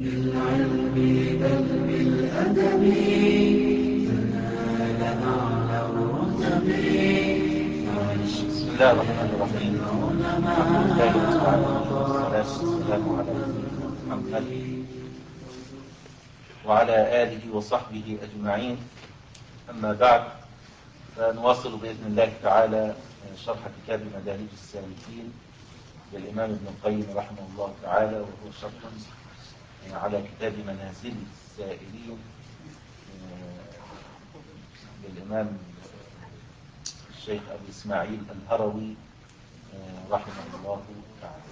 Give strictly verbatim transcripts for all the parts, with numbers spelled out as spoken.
بالعلم بل بالأدب تنال أعلى الرتب. بسم الله الرحمن الرحيم. الحمد لله رب العالمين، والصلاة والسلام على نبينا محمد وعلى آله وصحبه أجمعين. أما بعد، فنواصل بإذن الله تعالى شرح كتاب مدارج السالكين للإمام ابن القيم رحمه الله تعالى، وهو شرح على كتاب منازل السائلين للإمام الشيخ أبي إسماعيل الهروي رحمه الله تعالى.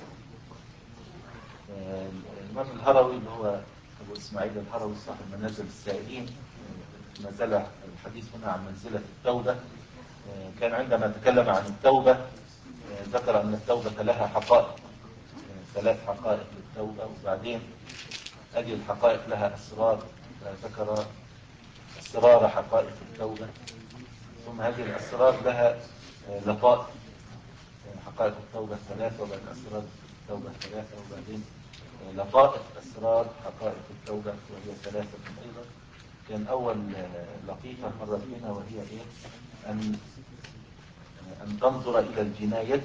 الإمام الهروي اللي هو أبو إسماعيل الهروي صاحب منازل السائلين، ما زال الحديث هنا عن منزلة التوبة. كان عندما تكلم عن التوبة ذكر أن التوبة لها حقائق، ثلاث حقائق للتوبة، وبعدين هذه الحقائق لها أسرار، فذكر أسرار حقائق التوبة، ثم هذه الأسرار لها لطائف، حقائق التوبة ثلاثة، وبعدين أسرار التوبة ثلاثة، وبعدين لطائف أسرار حقائق التوبة وهي ثلاثة أيضا. كان أول لطيفة مرت بنا وهي إيه؟ أن أن تنظر إلى الجناية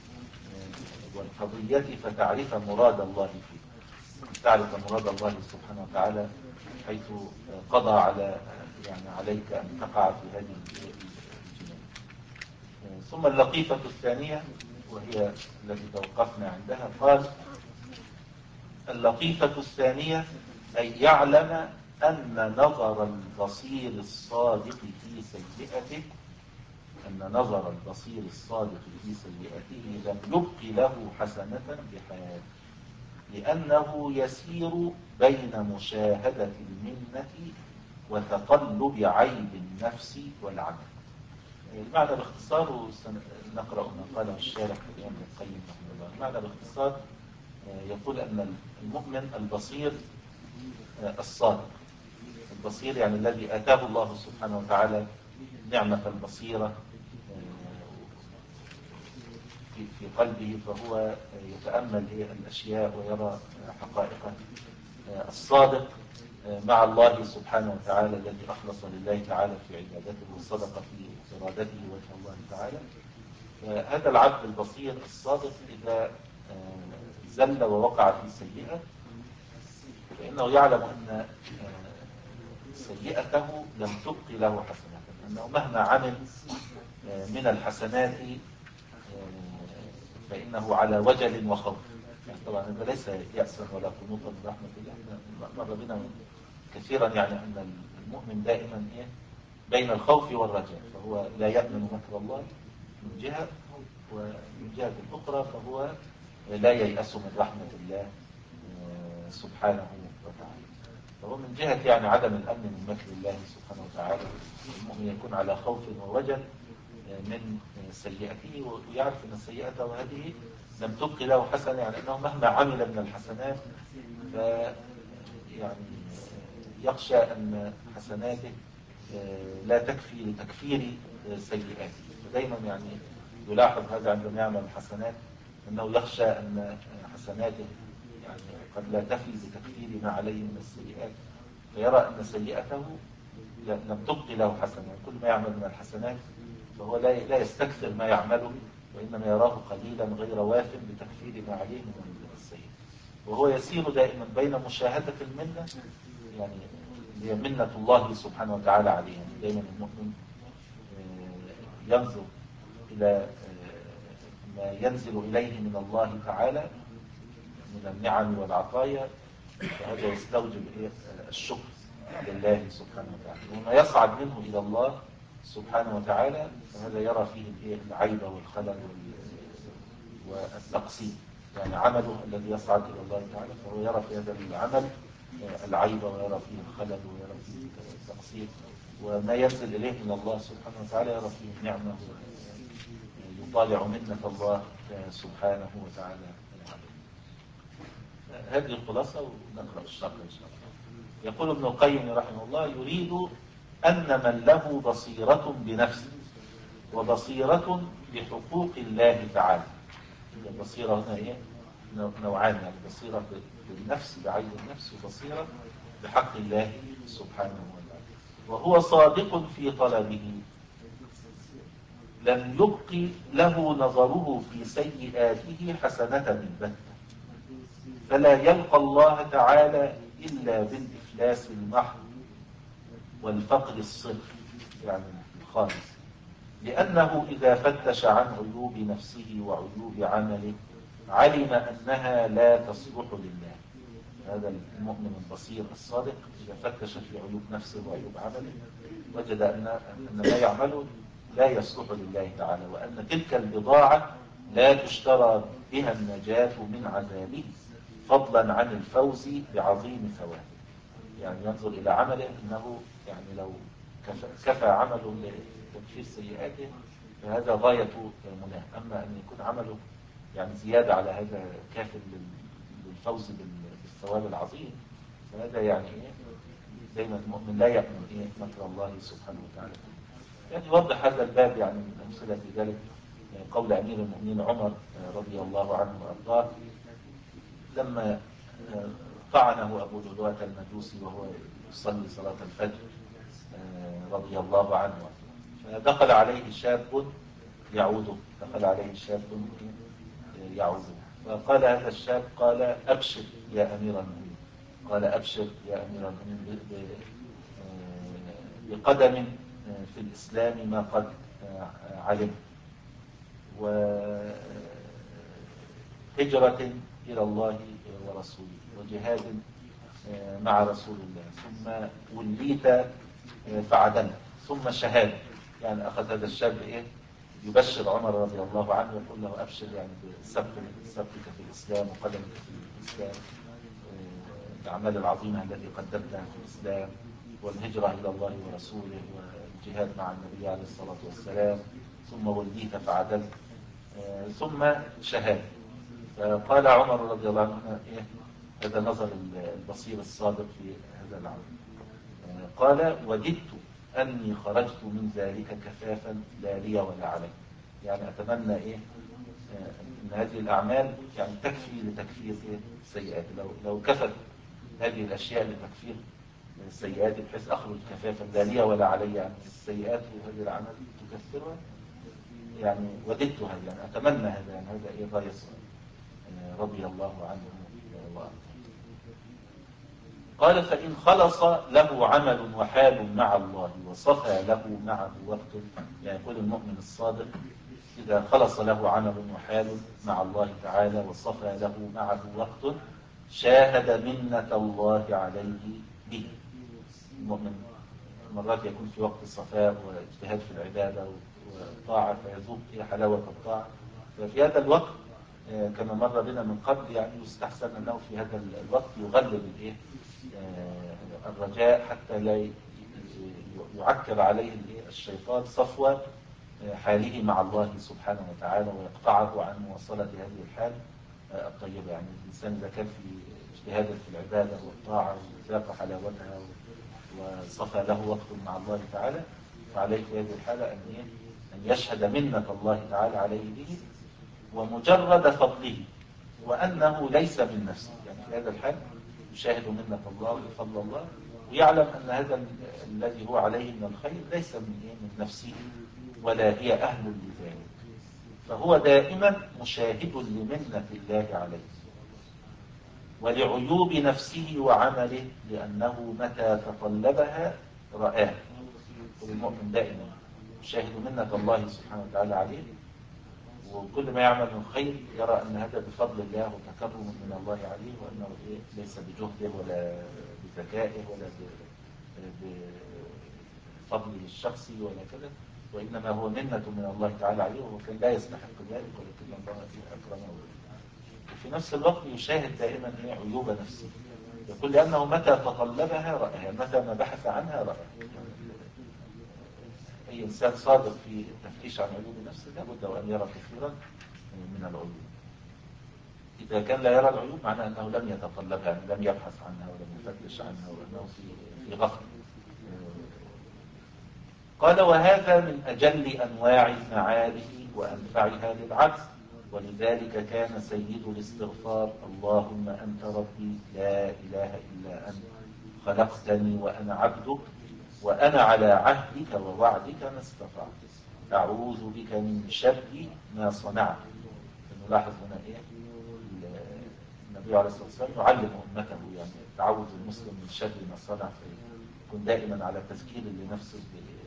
والقضية فتعرف مراد الله فيه، تعرف مراد الله سبحانه وتعالى حيث قضى على يعني عليك أن تقع في هذه الجناية. ثم اللطيفة الثانية وهي التي توقفنا عندها، قال: اللطيفة الثانية أن يعلم أن نظر البصير الصادق في سيئته أن نظر البصير الصادق في سيئته لم يبق له حسنة بحال، لأنه يسير بين مشاهدة المنة وتقلب عيب النفس والعمل. المعنى باختصار، نقرأ ما قاله الشارح في الإمام ابن القيم رحمه الله. المعنى باختصار يقول أن المؤمن البصير الصادق، البصير يعني الذي آتاه الله سبحانه وتعالى نعمة البصيرة في في قلبه، فهو يتأمل الأشياء ويرى حقائقها. الصادق مع الله سبحانه وتعالى الذي أخلص لله تعالى في عبادته وصدق في إرادته وجه الله تعالى. هذا العبد البصير الصادق إذا زل ووقع في سيئة فإنه يعلم أن سيئته لم تبق له حسنات، أنه مهما عمل من الحسنات فإنه على وجل وخوف. يعني طبعا هذا ليس يأسا ولا قنوطا من رحمة الله، مر بنا كثيرا يعني أن المؤمن دائما إيه بين الخوف والرجاء، فهو لا يأمن مكر الله من جهة، ومن جهة أخرى فهو لا ييأس من رحمة الله سبحانه وتعالى. فهو من جهة يعني عدم الأمن من مكر الله سبحانه وتعالى المؤمن يكون على خوف ووجل من سيئته، ويعرف أن سيئته هذه لم تبق له حسنة، يعني أنه مهما عمل من الحسنات ف يعني يخشى أن حسناته لا تكفي لتكفير سيئاته، فدايما يعني يلاحظ هذا عندما يعمل الحسنات أنه يخشى أن حسناته يعني قد لا تفي بتكفير ما عليه من السيئات، فيرى أن سيئته لم تبق له حسنات. كل ما يعمل من الحسنات فهو لا يستكثر ما يعمله، وإنما يراه قليلا غير واف بتكفير ما عليه من السيئات، وهو يسير دائما بين مشاهدة المنة، يعني هي منة الله سبحانه وتعالى عليه. يعني دائما المؤمن ينظر إلى ما ينزل إليه من الله تعالى من النعم والعطايا، فهذا يستوجب الشكر لله سبحانه وتعالى. وما يصعد منه إلى الله سبحانه وتعالى فهذا يرى فيه العيب والخلل والتقصير، يعني عمله الذي يصعد إلى الله تعالى فهو يرى في هذا العمل العيب ويرى فيه الخلل ويرى فيه التقصير، وما ينزل إليه من الله سبحانه وتعالى يرى فيه النعمة، يطالع منة الله سبحانه وتعالى. هذه الخلاصة، ونقرأ الشرح إن شاء الله. يقول ابن القيم رحمه الله: يريد أن من له بصيرة بنفسه وبصيرة بحقوق الله تعالى. البصيرة هنا إيه؟ نوعان، يعني بصيرة بالنفس بعين النفس، وبصيرة بحق الله سبحانه وتعالى. وهو صادق في طلبه، لم يبق له نظره في سيئاته حسنة البتة، فلا يلقى الله تعالى إلا بالإفلاس المحض والفقر الصرف، يعني الخالص، لأنه إذا فتش عن عيوب نفسه وعيوب عمله علم أنها لا تصلح لله. هذا المؤمن البصير الصادق إذا فتش في عيوب نفسه وعيوب عمله وجد أن أن ما يعمله لا يصلح لله تعالى، وأن تلك البضاعة لا تشترى بها النجاة من عذابه، فضلا عن الفوز بعظيم ثوابه. يعني ينظر إلى عمله أنه يعني لو كفى, كفى عمله لتكفير سيئاته فهذا غاية مناه، أما أن يكون عمله يعني زيادة على هذا كاف للفوز بالثواب العظيم، فهذا يعني إيه؟ دايما المؤمن لا يأمن إيه مكر الله سبحانه وتعالى. يعني يوضح هذا الباب يعني من أمثلة ذلك قول أمير المؤمنين عمر رضي الله عنه وأرضاه لما طعنه أبو لؤلؤة المجوسي وهو يصلي صلاة الفجر رضي الله عنه، فدخل عليه شاب يعوده، دخل عليه شاب يعوده، فقال هذا الشاب قال أبشر يا أمير المؤمنين، قال أبشر يا أمير المؤمنين بقدم في الإسلام ما قد علم، وهجرة إلى الله ورسوله، وجهاد مع رسول الله، ثم وليت فعدلت، ثم شهادة. يعني أخذ هذا الشاب إيه يبشر عمر رضي الله عنه ويقول له أبشر يعني بسبقك في الإسلام وقدمك في الإسلام، الأعمال العظيمة التي قدمتها في الإسلام، والهجرة إلى الله ورسوله، والجهاد مع النبي عليه الصلاة والسلام، ثم وليت فعدلت، ثم شهادة. فقال عمر رضي الله عنه إيه هذا نظر البصير الصادق في هذا العمل، قال وددت أني خرجت من ذلك كفافا لا لي ولا علي، يعني أتمنى إيه أن هذه الأعمال يعني تكفي لتكفير إيه السيئات، لو لو كفت هذه الأشياء لتكفير السيئات بحيث أخرج كفافا لا لي ولا علي، يعني السيئات وهذه الأعمال تكفرها، يعني وددتها، يعني أتمنى هذا، يعني هذا إيه غاية رضي الله عنه وأرضاه. قال فإن خلص له عمل وحال مع الله وصفى له معه وقت، يعني يقول المؤمن الصادق إذا خلص له عمل وحال مع الله تعالى وصفى له معه وقت شاهد منة الله عليه به. المؤمن مرات يكون في وقت الصفاء واجتهاد في العبادة والطاعة فيذوق حلاوة الطاعة، ففي هذا الوقت كما مر بنا من قبل يعني يستحسن أنه في هذا الوقت يغلب الإيه الرجاء حتى لا يعكر عليه الشيطان صفوة حاله مع الله سبحانه وتعالى ويقطعه عن مواصلة هذه الحال الطيبة. يعني الإنسان إذا كان في اجتهاد في العبادة والطاعة وذاق حلاوتها وصفى له وقت مع الله تعالى، فعليه في هذه الحالة أن أن يشهد منة الله تعالى عليه به ومجرد فضله، وأنه ليس من نفسه. يعني في هذا الحال يشاهد منة الله وفضل الله، ويعلم أن هذا الذي هو عليه من الخير ليس من من نفسه ولا هي أهل لذلك، فهو دائما مشاهد لمنة الله عليه ولعيوب نفسه وعمله، لأنه متى تطلبها رآه. والمؤمن دائما يشاهد منة الله سبحانه وتعالى عليه، وكل ما يعمل من خير يرى أن هذا بفضل الله وتكرم من الله عليه، وأنه ليس بجهده ولا بذكائه ولا بفضله الشخصي ولا كذا، وإنما هو منة من الله تعالى عليه، وهو كان لا يستحق ذلك ولكن الله أكرمه. وفي نفس الوقت يشاهد دائما عيوب نفسه، يقول لأنه متى تطلبها رأها، متى ما بحث عنها رأها. أي إنسان صادق في التفتيش عن عيوب نفسه لابد وأن يرى كثيرا من العيوب. إذا كان لا يرى العيوب معناه أنه لم يتطلبها، يعني لم يبحث عنها ولم يفتش عنها، وأنه في في غفلة. قال وهذا من أجل أنواع المعارف وأنفعها للعبد، ولذلك كان سيد الاستغفار: اللهم أنت ربي لا إله إلا أنت خلقتني وأنا عبدك وأنا على عهدك ووعدك ما استطعت أعوذ بك من شر ما صنعت. نلاحظ هنا إيه النبي عليه الصلاة والسلام يعلم أمته يعني تعوذ المسلم من شر ما صنع، فيكون دائما على تذكير لنفسه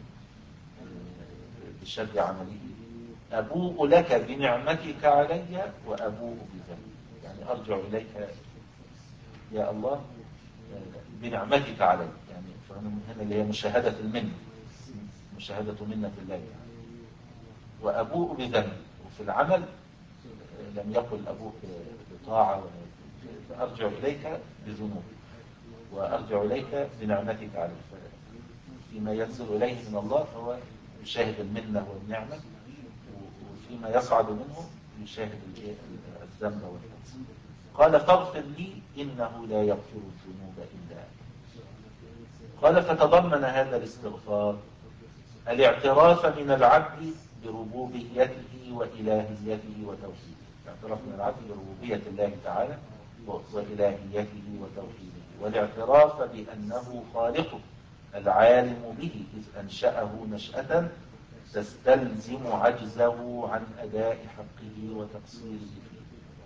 بشر عمله. أبوء لك بنعمتك علي وأبوء بذنبي، يعني أرجع إليك يا الله بنعمتك علي، يعني هنا اللي هي مشاهدة المنة، مشاهدة منة الله يعني. وأبوء بذنبي، وفي العمل لم يقل أبوء بطاعة، أرجع إليك بذنوبي وأرجع إليك بنعمتك علي. فيما ينزل إليه من الله فهو يشاهد المنة والنعمة، وفيما يصعد منه يشاهد الذنب والتقصير. قال فاغفر لي إنه لا يغفر الذنوب إلا أنت. قال فتضمن هذا الاستغفار الاعتراف من العبد بربوبيته وإلهيته وتوحيده، الاعتراف من العبد بربوبية الله تعالى وإلهيته وتوحيده، والاعتراف بأنه خالقه العالم به إذ أنشأه نشأة تستلزم عجزه عن أداء حقه وتقصيره فيه،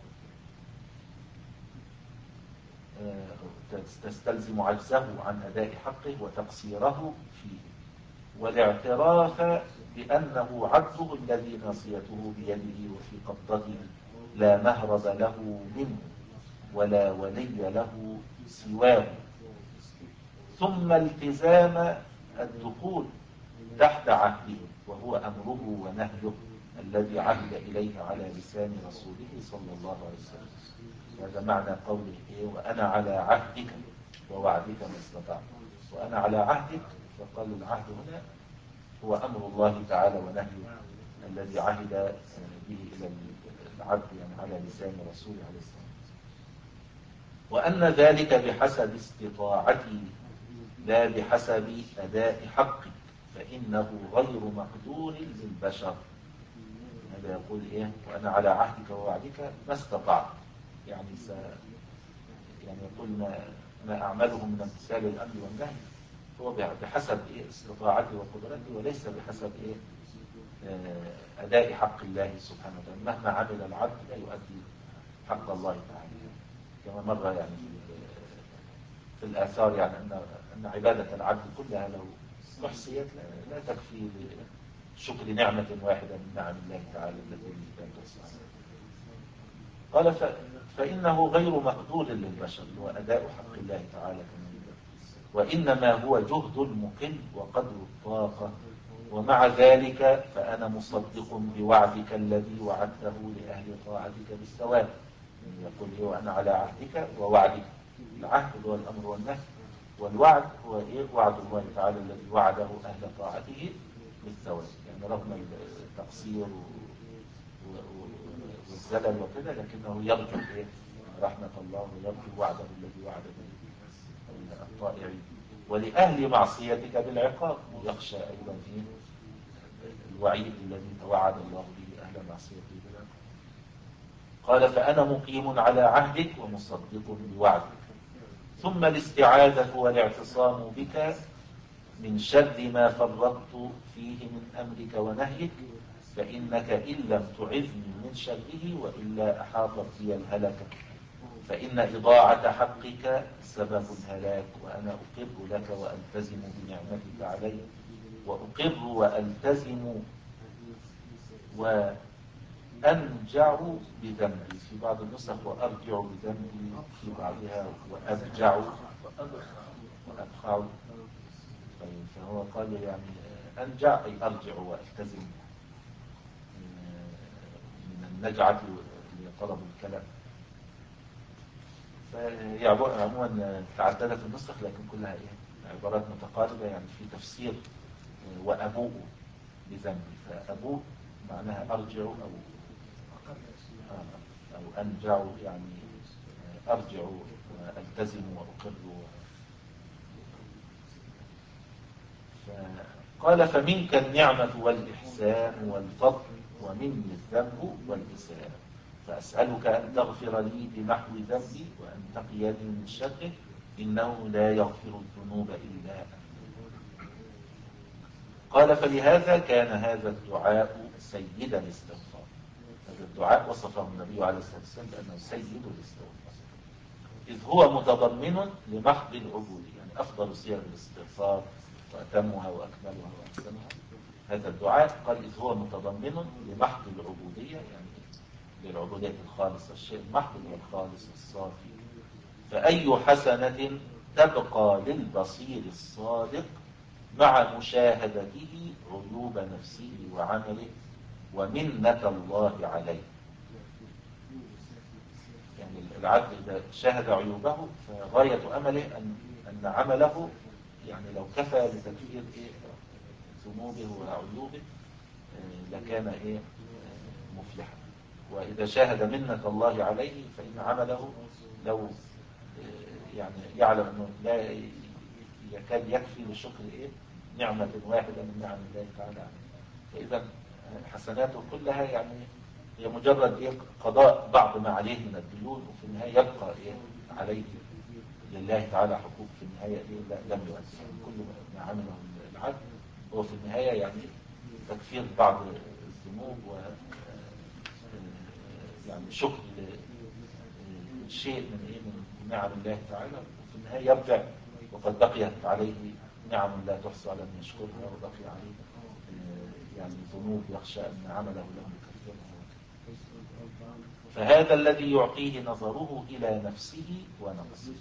تستلزم عجزه عن أداء حقه وتقصيره فيه، والاعتراف بأنه عبده الذي ناصيته بيده وفي قبضته لا مهرب له منه ولا ولي له سواه، ثم التزام الدخول تحت عهده وهو أمره ونهيه الذي عهد إليه على لسان رسوله صلى الله عليه وسلم. هذا معنى قوله إيه وأنا على عهدك ووعدك ما استطعت. وأنا على عهدك، فقال العهد هنا هو أمر الله تعالى ونهيه الذي عهد به إلى العبد يعني على لسان رسوله عليه الصلاة والسلام، وأن ذلك بحسب استطاعتي لا بحسب أداء حقي فإنه غير مقدور للبشر. هذا يقول إيه وأنا على عهدك ووعدك ما استطعت، يعني س... يعني يقول ما, ما أعمله من امتثال الأمر والنهي هو بحسب إيه استطاعتي وقدرتي، وليس بحسب إيه آه أداء حق الله سبحانه وتعالى. مهما عمل العبد لا يؤدي حق الله تعالى، كما مر يعني في الآثار يعني أن أن عبادة العبد كلها لو أحصيت لا تكفي لشكر نعمة واحدة من نعم الله تعالى التي لا تحصى. قال ف... فإنه غير مقدور للبشر وأداء حق الله تعالى كما وإنما هو جهد المقل وقدر الطاقة، ومع ذلك فأنا مصدق بوعدك الذي وعدته لأهل طاعتك بالثواب. يقول إيه وأنا على عهدك ووعدك، العهد هو الأمر والنهي، والوعد هو إيه وعد الله تعالى الذي وعده أهل طاعته بالثواب، يعني رغم التقصير والزلل وكذا لكنه يرجو إيه رحمة الله ويرجو وعده الذي وعد به الطائعين، ولأهل معصيتك بالعقاب، ويخشى أيضا إيه الوعيد الذي توعد الله به أهل معصيته بالعقاب. قال فأنا مقيم على عهدك ومصدق بوعدك. ثم الاستعاذة والاعتصام بك من شر ما فرطت فيه من أمرك ونهيك، فإنك إن لم تعذني من شره وإلا أحاطت بي الهلكة، فإن إضاعة حقك سبب الهلاك، وأنا أقر لك وألتزم بنعمتك علي، وأقر وألتزم وأنجع بذنبي في بعض النسخ، وأرجع بذنبي في بعضها، وأرجع وأبخع. طيب فهو قال يعني أنجع أي أرجع وألتزم من النجعة لطلب الكلام. فهي عموما تعددت النسخ لكن كلها إيه عبارات متقاربة، يعني في تفسير وأبوء بذنبي، فأبوء معناها أرجع أو أو أنجع، يعني أرجع وألتزم وأقر. قال فمنك النعمة والإحسان والفضل ومني الذنب والإساءة. فأسألك أن تغفر لي بمحو ذنبي وأن تقيني من شره إنه لا يغفر الذنوب إلا أنت. قال فلهذا كان هذا الدعاء سيد الاستغفار. هذا الدعاء وصفه النبي عليه الصلاة والسلام بأنه سيد الاستغفار، إذ هو متضمن لمحض العبودية، يعني أفضل صيغ الاستغفار وأتمها وأكملها وأحسنها هذا الدعاء. قال إذ هو متضمن لمحض العبودية، يعني للعبودية الخالصة، الشيء المحض والخالص والصافي. فأي حسنة تبقى للبصير الصادق مع مشاهدته عيوب نفسه وعمله ومنة الله عليه. يعني العبد إذا شاهد عيوبه فغاية أمله أن أن عمله يعني لو كفى لتكفير إيه ذنوبه وعيوبه لكان إيه مفلحا. وإذا شاهد منة الله عليه فإن عمله لو يعني يعلم أنه لا يكاد يكفي لشكر إيه نعمة واحدة من نعم الله تعالى عليه. فإذا حسناته كلها يعني هي مجرد إيه قضاء بعض ما عليه من الديون، وفي النهاية يبقى إيه عليه لله تعالى حقوق في النهاية إيه لم يؤدي. يعني كل ما عمله العبد هو في النهاية يعني تكفير بعض الذنوب و يعني شكر شيء من إيه من نعم الله تعالى، وفي النهاية يرجع وقد بقيت عليه نعم لا تحصى لم يشكرها، وبقي عليه يعني ذنوب يخشى أن عمله لم يكفرها. فهذا الذي يعطيه نظره إلى نفسه ونقصه.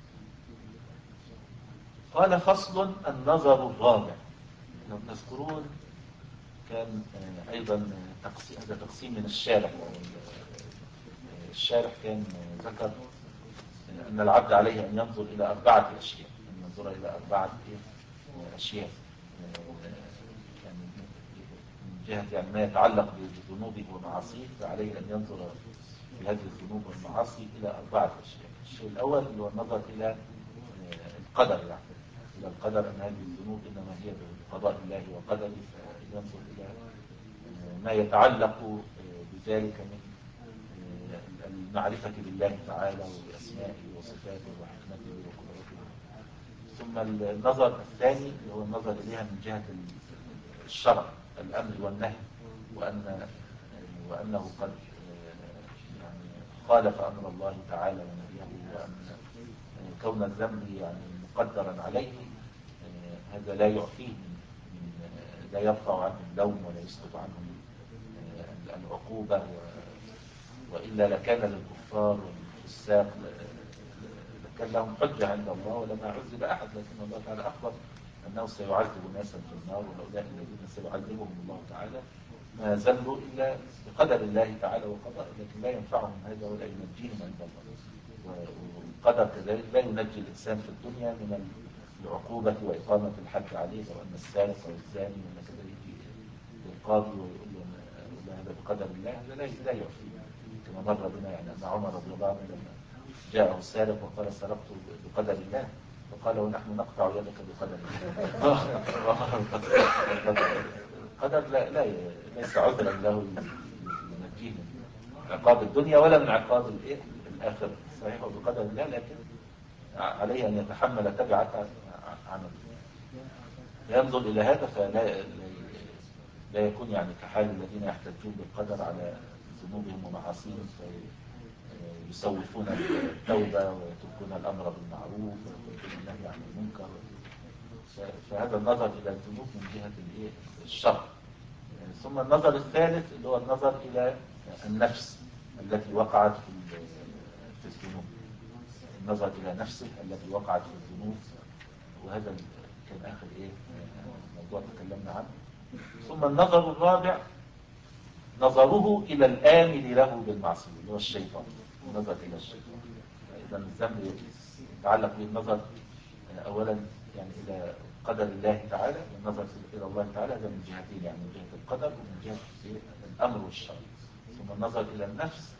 قال فصل النظر الرابع. لو تذكرون كان أيضا تقسيم، هذا تقسيم من الشارح. الشارح كان ذكر أن العبد عليه أن ينظر إلى أربعة أشياء، أن ينظر إلى أربعة أشياء يعني من جهة يعني ما يتعلق بذنوبه ومعاصيه، فعليه أن ينظر في هذه الذنوب والمعاصي إلى أربعة أشياء. الشيء الأول هو النظر إلى القدر، يعني إلى القدر أن هذه الذنوب إنما هي بقضاء الله وقدره، فينظر إلى ما يتعلق بذلك من المعرفة بالله تعالى وبأسمائه وصفاته وحكمته وقدرته. ثم النظر الثاني هو النظر إليها من جهة الشرع، الأمر والنهي، وأن وأنه قد يعني خالف أمر الله تعالى ونبيه، وأن كون الذنب يعني مقدرا عليه هذا لا يعفيه من لا يرفع عنه اللوم ولا يسقط عنه العقوبة، وإلا لكان للكفار والفساق لكان لهم حجة عند الله ولما عذب أحد. لكن الله تعالى أخبر أنه سيعذب ناسا في النار، وهؤلاء الذين سيعذبهم الله تعالى ما زلوا إلا بقدر الله تعالى وقضاء، لكن لا ينفعهم هذا ولا ينجيهم عند الله. والقدر كذلك لا ينجي الإنسان في الدنيا من العقوبة وإقامة الحد عليه، لو أن السارق والزاني ولا كذلك القاضي ويقول له هذا بقدر الله، هذا لا لا يعفيه. كما مر بنا يعني أن عمر رضي الله عنه لما جاءه السارق وقال سرقت بقدر الله، فقال ونحن نقطع يدك بقدر الله. القدر لا, لا ليس عذرا له ينجيه من عقاب الدنيا ولا من عقاب الايه الآخرة. صحيح بقدر الله، لكن عليه أن يتحمل تبعة عمله. ينظر إلى هذا فلا لا يكون يعني كحال الذين يحتجون بالقدر على ذنوبهم ومعاصيهم فيسوفون التوبة ويتركون الأمر بالمعروف ويتركون النهي عن المنكر. فهذا النظر إلى الذنوب من جهة الشر. ثم النظر الثالث اللي هو النظر إلى النفس التي وقعت في الذنوب، النظر إلى نفسه التي وقعت في الذنوب، وهذا كان آخر إيه موضوع تكلمنا عنه. ثم النظر الرابع نظره إلى الآمن له بالمعصية اللي هو الشيطان، النظر إلى الشيطان. إذا الذنب يتعلق بالنظر أولا يعني إلى قدر الله تعالى، والنظر إلى الله تعالى هذا من جهتين، يعني من جهة القدر ومن جهة الأمر والشرع. ثم النظر إلى النفس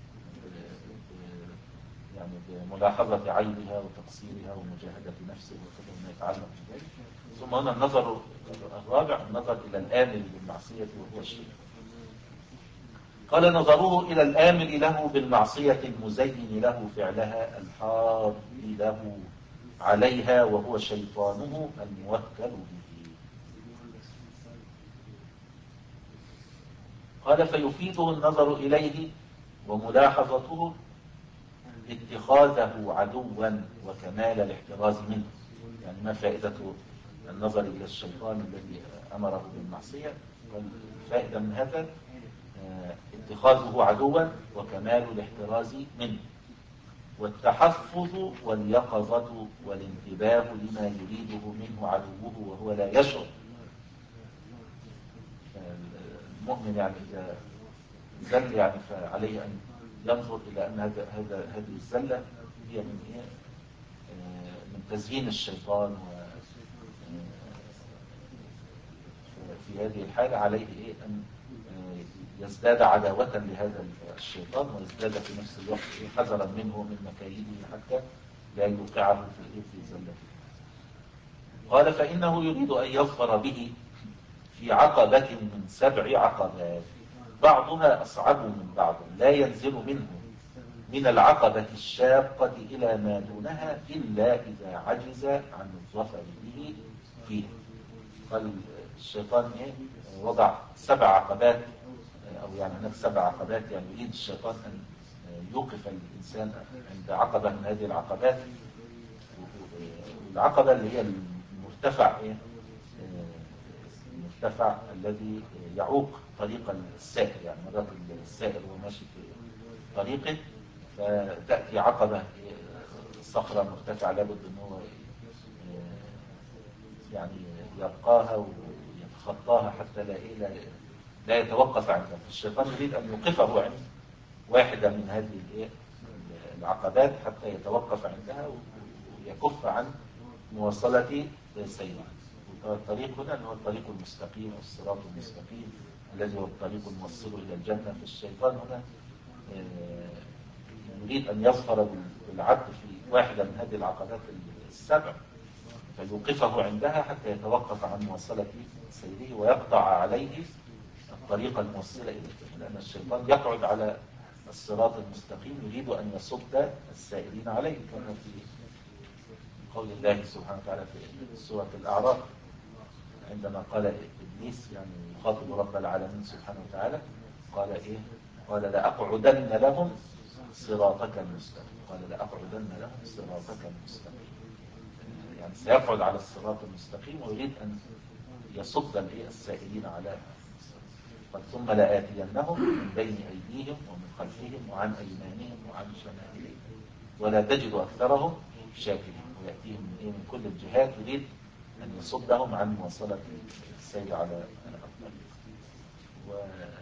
يعني بملاحظة عيبها وتقصيرها ومجاهدة نفسه وكذا ما يتعلق بذلك. ثم هنا النظر الرابع النظر إلى الآمن بالمعصية وهو الشيطان. قال نظره إلى الآمر له بالمعصية المزين له فعلها الحاض له عليها وهو شيطانه الموكل به. قال فيفيده النظر إليه وملاحظته اتخاذه عدوا وكمال الاحتراز منه. يعني ما فائدة النظر إلى الشيطان الذي أمره بالمعصية؟ والفائدة من هذا اتخاذه عدوا وكمال الاحتراز منه، والتحفظ واليقظة والانتباه لما يريده منه عدوه وهو لا يشعر. المؤمن يعني إذا زل يعني فعليه أن ينظر إلى أن هذا هذا هذه الزلة هي من إيه؟ من تزيين الشيطان. في هذه الحالة عليه إيه؟ أن يزداد عداوة لهذا الشيطان، ويزداد في نفس الوقت حذرا منه ومن مكايده حتى لا يوقعه في في زلته. قال فإنه يريد أن يظفر به في عقبة من سبع عقبات بعضها أصعب من بعض لا ينزل منه من العقبة الشاقة إلى ما دونها إلا إذا عجز عن الظفر به فيه. قال الشيطان وضع سبع عقبات، أو يعني هناك سبع عقبات، يعني يريد الشيطان أن يوقف الإنسان عند عقبة من هذه العقبات. العقبة اللي هي المرتفع إيه؟ المرتفع الذي يعوق طريق السائر، يعني مرات السائر هو ماشي في طريقه فتأتي عقبة صخرة مرتفعة لابد أن هو يعني يرقاها ويتخطاها حتى لا لا, لا يتوقف عندها. الشيطان يريد أن يوقفه عند واحدة من هذه العقبات حتى يتوقف عندها ويكف عن مواصلة سيره. الطريق هنا هو الطريق المستقيم، الصراط المستقيم الذي هو الطريق الموصل إلى الجنة. فالشيطان هنا يريد أن يظفر بالعبد في واحدة من هذه العقبات السبع فيوقفه عندها حتى يتوقف عن مواصلة سيره ويقطع عليه الطريق الموصلة إلى الجنة، لأن الشيطان يقعد على الصراط المستقيم يريد أن يصد السائرين عليه، كما في قول الله سبحانه وتعالى في سورة الأعراف عندما قال إبليس يعني يخاطب رب العالمين سبحانه وتعالى قال إيه؟ قال لأقعدن لهم صراطك المستقيم. قال لأقعدن لهم صراطك المستقيم، يعني سيقعد على الصراط المستقيم ويريد أن يصد السائلين على قال ثم لآتينهم من بين أيديهم ومن خلفهم وعن أيمانهم وعن شمائلهم ولا تجد أكثرهم شاكرين. ويأتيهم من, إيه؟ من كل الجهات يريد أن يصدهم عن مواصلة السير على الطريق. و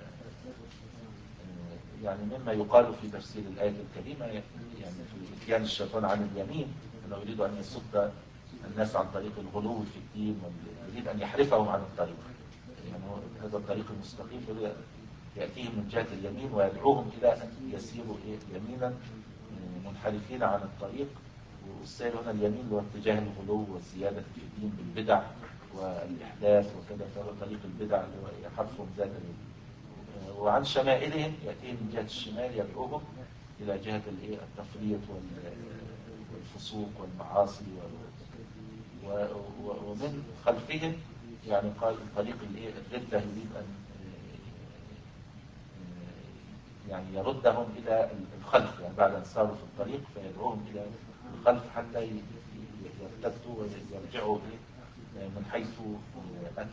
يعني مما يقال في تفسير الآية الكريمة يعني في إتيان الشيطان عن اليمين أنه يريد أن يصد الناس عن طريق الغلو في الدين ويريد أن يحرفهم عن الطريق. يعني هذا الطريق المستقيم يأتيهم من جهة اليمين ويدعوهم إلى أن يسيروا يمينا منحرفين عن الطريق. والسير هنا اليمين هو اتجاه الغلو والزيادة في الدين بالبدع والإحداث وكذا، فهو طريق البدع اللي هو يحرفهم ذات اليمين. وعن شمائلهم يأتيهم من جهة الشمال يدعوهم إلى جهة التفريط والفسوق والمعاصي. ومن خلفهم يعني قال طريق الردة يريد أن يعني يردهم إلى الخلف، يعني بعد أن ساروا في الطريق فيدعوهم إلى الخلف حتى يرتدوا ويرجعوا من حيث أتوا.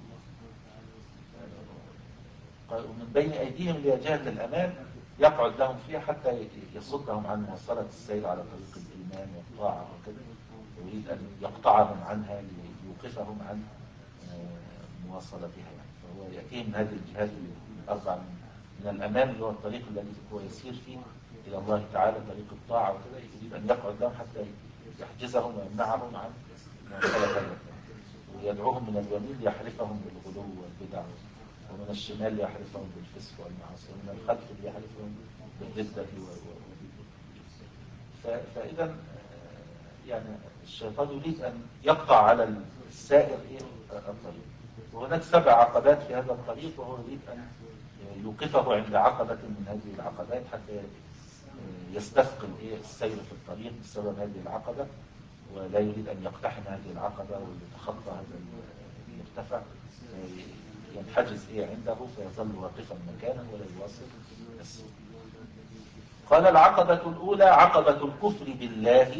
ومن بين أيديهم لجهة الأمام يقعد لهم فيها حتى يصدهم عن مواصلة السير على طريق الإيمان والطاعة وكذا، ويريد أن يقطعهم عنها ليوقفهم عن مواصلتها. يعني فهو يأتيهم من هذه الجهات الأربع من الأمام اللي هو الطريق الذي هو يسير فيه إلى الله تعالى طريق الطاعة وكذا، يريد أن يقعد لهم حتى يحجزهم ويمنعهم عن مواصلة هذا، ويدعوهم من اليمين ليحرفهم بالغلو والبدع، ومن الشمال ليحرفهم بالفسق والمعاصي، ومن الخلف ليحرفهم بالردة. فإذا يعني الشيطان يريد أن يقطع على السائر الطريق، وهناك سبع عقبات في هذا الطريق، وهو يريد أن يوقفه عند عقبة من هذه العقبات حتى يستثقل السير في الطريق بسبب هذه العقبة، ولا يريد أن يقتحم هذه العقبة ويتخطى هذا المرتفع، ينحجز إيه عنده فيظل واقفا مكانه ولا يواصل السير. قال العقبة الأولى عقبة الكفر بالله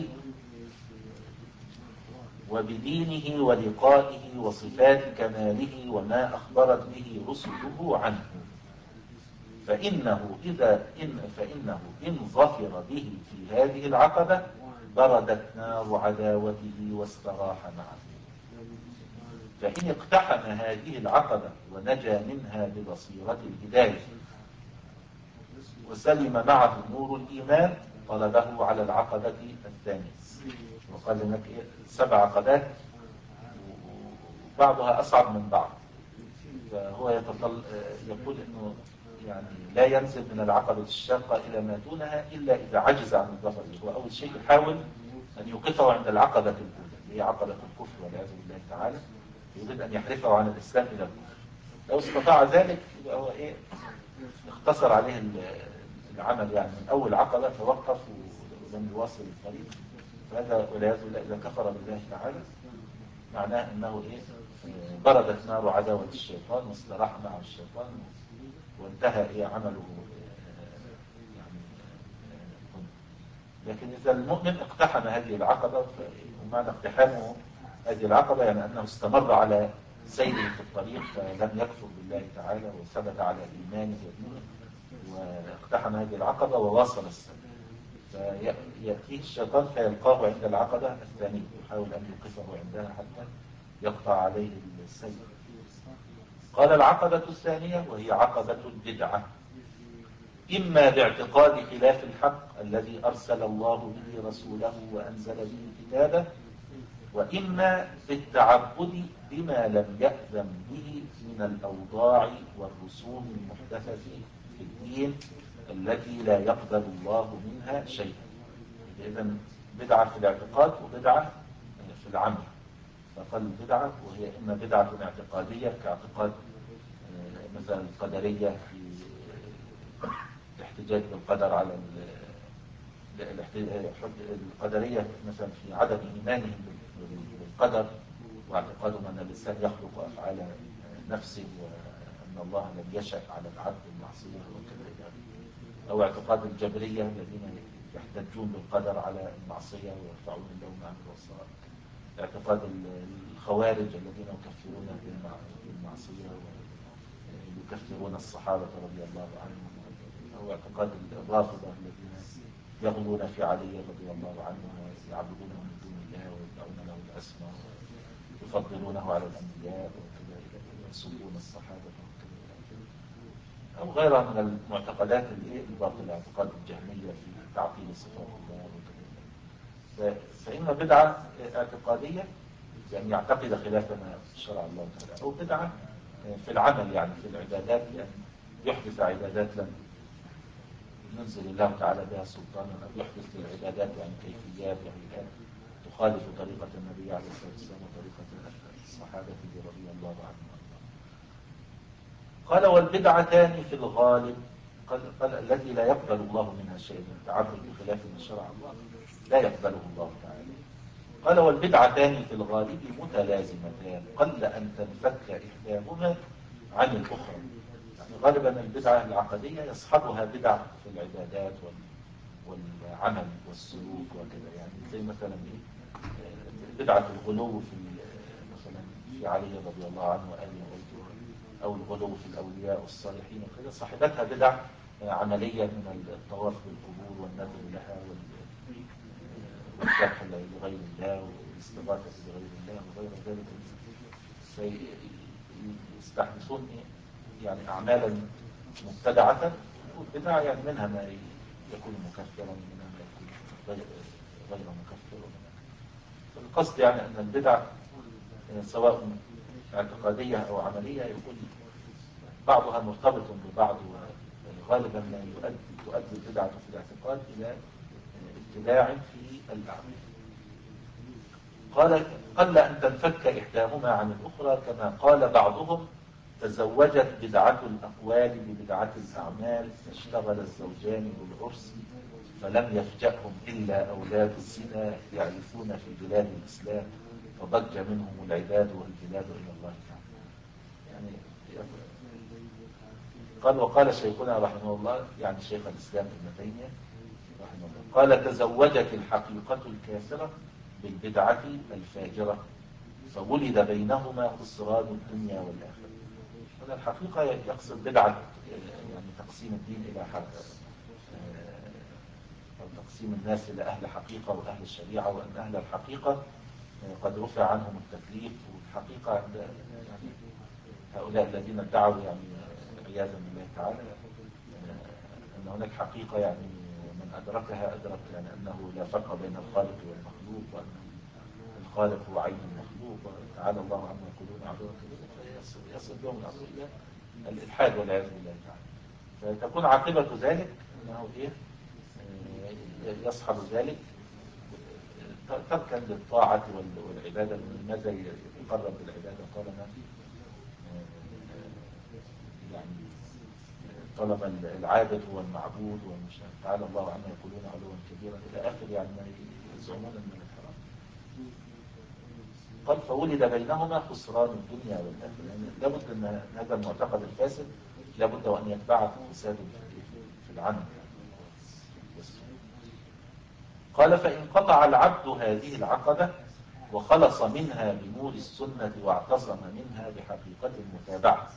وبدينه ولقائه وصفات كماله وما أخبرت به رسله عنه، فإنه إذا إن فإنه إن ظفر به في هذه العقبة بردت نار عداوته واستراح معه، فإن اقتحم هذه العقبة ونجا منها ببصيرة الهداية وسلم معه نور الإيمان طلبه على العقبة الثانية. وقال لك سبع عقبات وبعضها أصعب من بعض، فهو يتطل يقول إنه يعني لا ينزل من العقبة الشاقة إلى ما دونها إلا إذا عجز عن الظفر. هو أول شيء يحاول أن يوقفه عند العقبة الأولى اللي هي عقبة الكفر والعياذ بالله تعالى، يريد أن يحرفه عن الإسلام إلى الكفر. لو استطاع ذلك يبقى هو إيه اختصر عليه العمل، يعني من أول عقبة توقف ولم يواصل الطريق، فهذا والعياذ بالله إذا كفر بالله تعالى معناه أنه إيه بردت نار عداوة الشيطان واستراح مع الشيطان وانتهى إيه عمله يعني. لكن إذا المؤمن اقتحم هذه العقبة، ومعنى اقتحامه هذه العقبة يعني أنه استمر على سيره في الطريق فلم يكفر بالله تعالى وثبت على إيمانه ودينه واقتحم هذه العقبة وواصل السير، فيأتيه الشيطان فيلقاه عند العقبة الثانية يحاول أن يوقفه عندها حتى يقطع عليه السير. قال العقبة الثانية وهي عقبة البدعة، إما باعتقاد خلاف الحق الذي أرسل الله به رسوله وأنزل به كتابه، وإما بالتعبد بما لم يأذن به من الأوضاع والرسوم المحدثة في الدين التي لا يقبل الله منها شيئا. إذن بدعة في الاعتقاد وبدعة في العمل. فقال البدعة وهي إما بدعة اعتقادية كاعتقاد مثلا القدرية في الاحتجاج بالقدر على القدرية مثلا في عدم إيمانهم بالقدر واعتقادهم أن الإنسان يخلق أفعال نفسه وأن الله لم يشأ على العبد المعصية وكذا، أو اعتقاد الجبرية الذين يحتجون بالقدر على المعصية ويرفعون اللوم عن الوصاء، اعتقاد الخوارج الذين يكفرون بالمعصية ويكفرون الصحابة رضي الله عنهم، أو اعتقاد الرافضة الذين يغلون في علي رضي الله عنه ويعبدونه من دون الله ويدعون له الأسماء ويفضلونه على الأنبياء وكذا ويسبون الصحابة وكذا، أو غيرها من المعتقدات الباطلة، اعتقاد الجهمية في تعطيل صفات الله وكذا. فإما بدعة اعتقادية يعني يعتقد خلاف ما شرع الله تعالى، أو بدعة في العمل يعني في العبادات يعني يحدث عبادات لم ينزل الله تعالى بها سلطانا، أو يحدث للعبادات يعني كيفيات يعني تخالف طريقة النبي عليه الصلاة والسلام وطريقة الصحابة رضي الله عنهم. قال والبدعتان في الغالب قال, قال التي لا يقبل الله منها شيء من التعبد بخلاف ما شرع الله لا يقبله الله تعالى. قال والبدعتان في الغالب متلازمتان قل أن تنفك إحداهما عن الأخرى. يعني غالبا البدعة العقدية يصحبها بدع في العبادات والعمل والسلوك وكذا، يعني زي مثلا بدعة الغلو في مثلا في علي رضي الله عنه وآل بيته، أو الغلو في الأولياء والصالحين وكذا، صاحبتها بدع عملية من الطواف بالقبور والنذر لها والذبح لغير الله والاستغاثة بغير الله وغير ذلك، يستحدثون يعني أعمالا مبتدعة. والبدع يعني منها ما يكون مكفرا ومنها ما يكون غير غير مكفر. فالقصد يعني أن البدع سواء اعتقادية أو عملية يكون بعضها مرتبط ببعض، وغالبا ما يؤدي تؤدي البدعة في الاعتقاد إلى ابتداع في الأعمال. قال قل أن تنفك إحداهما عن الأخرى كما قال بعضهم تزوجت بدعة الأقوال ببدعة الأعمال، فاشتغل الزوجان بالعرس، فلم يفجأهم إلا أولاد الزنا يعرفون في بلاد الإسلام، فضج منهم العباد والبلاد إلى الله تعالى. يعني قال وقال شيخنا رحمه الله، يعني شيخ الإسلام ابن تيمية رحمه الله، قال تزوجت الحقيقة الكافرة بالبدعة الفاجرة، فولد بينهما خسران الدنيا والآخرة. هذا الحقيقة يقصد بدعة يعني تقسيم الدين إلى حق، أو تقسيم الناس إلى أهل حقيقة وأهل الشريعة، وأن أهل الحقيقة قد رفع عنهم التكليف، والحقيقة عند يعني هؤلاء الذين ادعوا يعني عياذا بالله تعالى أن هناك حقيقة يعني من أدركها أدرك يعني أنه لا فرق بين الخالق والمخلوق، وأن الخالق هو عين المخلوق، وتعالى الله عما يقولون عدوا كبيرا، فيصل بهم الأمر إلى الإلحاد والعياذ بالله تعالى. فتكون عاقبة ذلك أنه إيه يصحب ذلك تركا للطاعة والعبادة. لماذا يقرب بالعبادة طالما يعني طالما العابد هو المعبود ومش تعالى الله عما يقولون علوا كبيرا إلى آخر يعني ما يزعمون من الحرام. قال فولد بينهما خسران الدنيا والآخرة، يعني لابد أن هذا المعتقد الفاسد لابد أن يتبعه فساد في العمل. قال فإن قطع العبد هذه العقبة وخلص منها بنور السنة واعتصم منها بحقيقة المتابعة،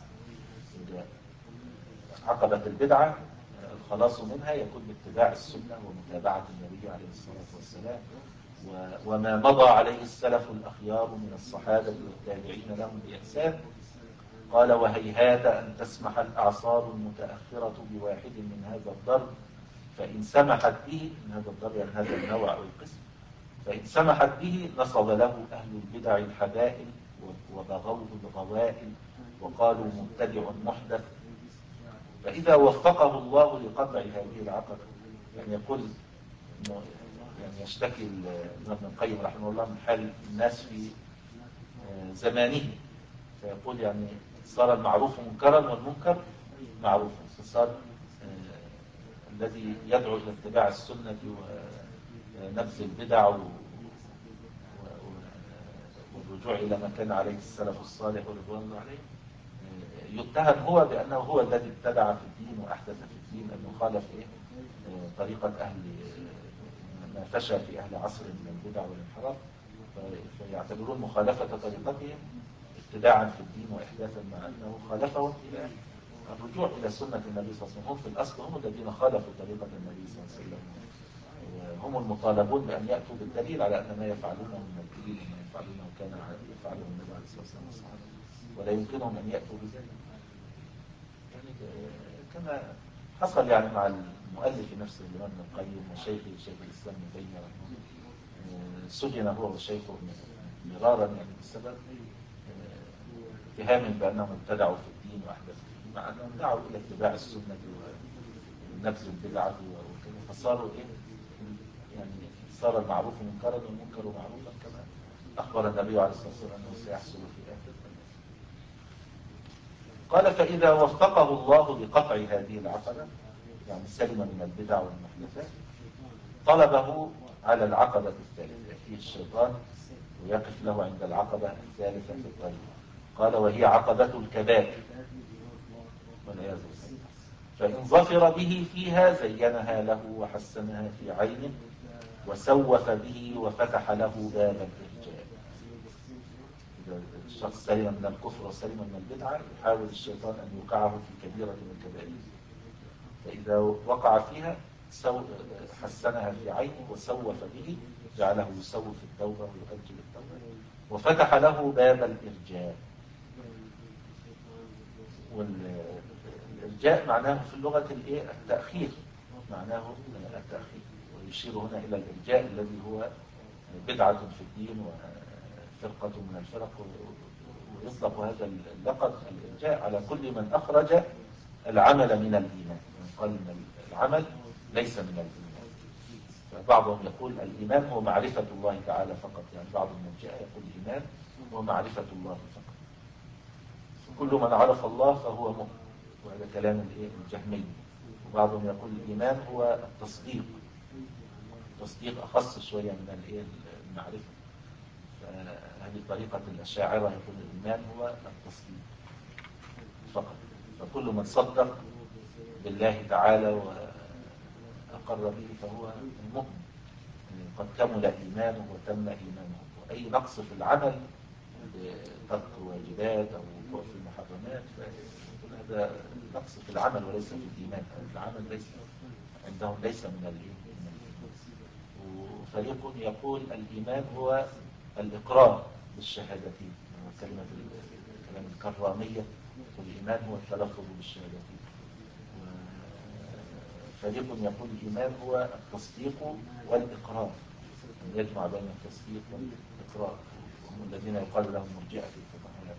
عقبة البدعة الخلاص منها يكون باتباع السنة ومتابعة النبي عليه الصلاة والسلام وما مضى عليه السلف الأخيار من الصحابة والتابعين لهم بإحسان. قال وهيهات أن تسمح الأعصار المتأخرة بواحد من هذا الضرب، فإن سمحت به من هذا الضرب يعني هذا النوع أو القسم، فإن سمحت به نصب له أهل البدع الحبائل وبغوه الغوائل وقالوا مبتدع محدث. فإذا وفقه الله لقطع هذه العقبة، يعني يقول إنه يعني يشتكي ابن القيم رحمه الله من حال الناس في زمانه، فيقول يعني صار المعروف منكرا والمنكر معروفا، فصار الذي يدعو إلى اتباع السنة ونبذ البدع والرجوع إلى ما كان عليه السلف الصالح ورضوان الله عليه يتهم هو بأنه هو الذي ابتدع في الدين وأحدث في الدين، أنه خالف إيه طريقة أهل ما فشى في أهل عصر من البدع والانحراف، فيعتبرون مخالفة طريقتهم ابتداعا في الدين وإحداثا، مع أنه خالفهم إلى الرجوع إلى سنة النبي صلى الله عليه وسلم. هم في الأصل هم الذين خالفوا طريقة النبي صلى الله عليه وسلم، وهم المطالبون بأن يأتوا بالدليل على أن ما يفعلونه من الدين وما يفعلونه كان يفعله النبي عليه الصلاة والسلام، ولا يمكنهم أن يأتوا بذلك. يعني كما حصل يعني مع المؤلف نفسه الإمام ابن القيم وشيخه شيخ الإسلام ابن تيمية رحمه الله، سجن هو وشيخه مرارا يعني بسبب اتهام بأنهم ابتدعوا في الدين وأحدثوا فيه، مع أنهم دعوا إلى اتباع السنة ونبذ البدعة وكذا، فصاروا إيه يعني صار المعروف منكرا والمنكر معروفا، كما أخبر النبي عليه الصلاة والسلام أنه سيحصل في آخر الزمان. قال فإذا وفقه الله لقطع هذه العقبة، يعني سلم من البدع والمحدثات، طلبه على العقبة الثالثة، يأتيه الشيطان ويقف له عند العقبة الثالثة في الطريق. قال وهي عقبة الكبائر والعياذ بالله، فإن ظفر به فيها زينها له وحسنها في عينه وسوف به وفتح له باب الإرجاء. إذا الشخص سلم من الكفر وسلم من البدعة يحاول الشيطان أن يوقعه في كبيرة من الكبائر، فإذا وقع فيها حسنها في عينه وسوف به، جعله يسوف التوبة ويؤجل التوبة وفتح له باب الإرجاء. والإرجاء معناه في اللغة التأخير، معناه التأخير، ويشير هنا إلى الإرجاء الذي هو بدعة في الدين وفرقة من الفرق، ويطلق هذا اللقب الإرجاء على كل من أخرج العمل من الإيمان، من قال إن العمل ليس من الإيمان. فبعضهم يقول الإيمان هو معرفة الله تعالى فقط، يعني بعض المرجئة يقول الإيمان هو معرفة الله فقط. كل من عرف الله فهو مؤمن، وهذا كلام الايه الجهمي. وبعضهم يقول الإيمان هو التصديق، التصديق أخص شوية من الايه المعرفة. فهذه طريقة الأشاعرة، يقول الإيمان هو التصديق فقط. فكل من صدق بالله تعالى وأقر به فهو مؤمن، قد كمل إيمانه وتم إيمانه. وأي نقص في العمل ترك واجبات أو وقوع في المحرمات فهذا نقص في العمل وليس في الإيمان. العمل ليس عندهم ليس من الإيمان. وفريق يقول الإيمان هو الإقرار بالشهادتين، كلمة الكلام الكرامية، والإيمان هو التلفظ بالشهادتين. فريق يقول الإيمان هو التصديق والإقرار، يجمع بين التصديق والإقرار، وهم الذين يقال لهم مرجئة الفقهاء.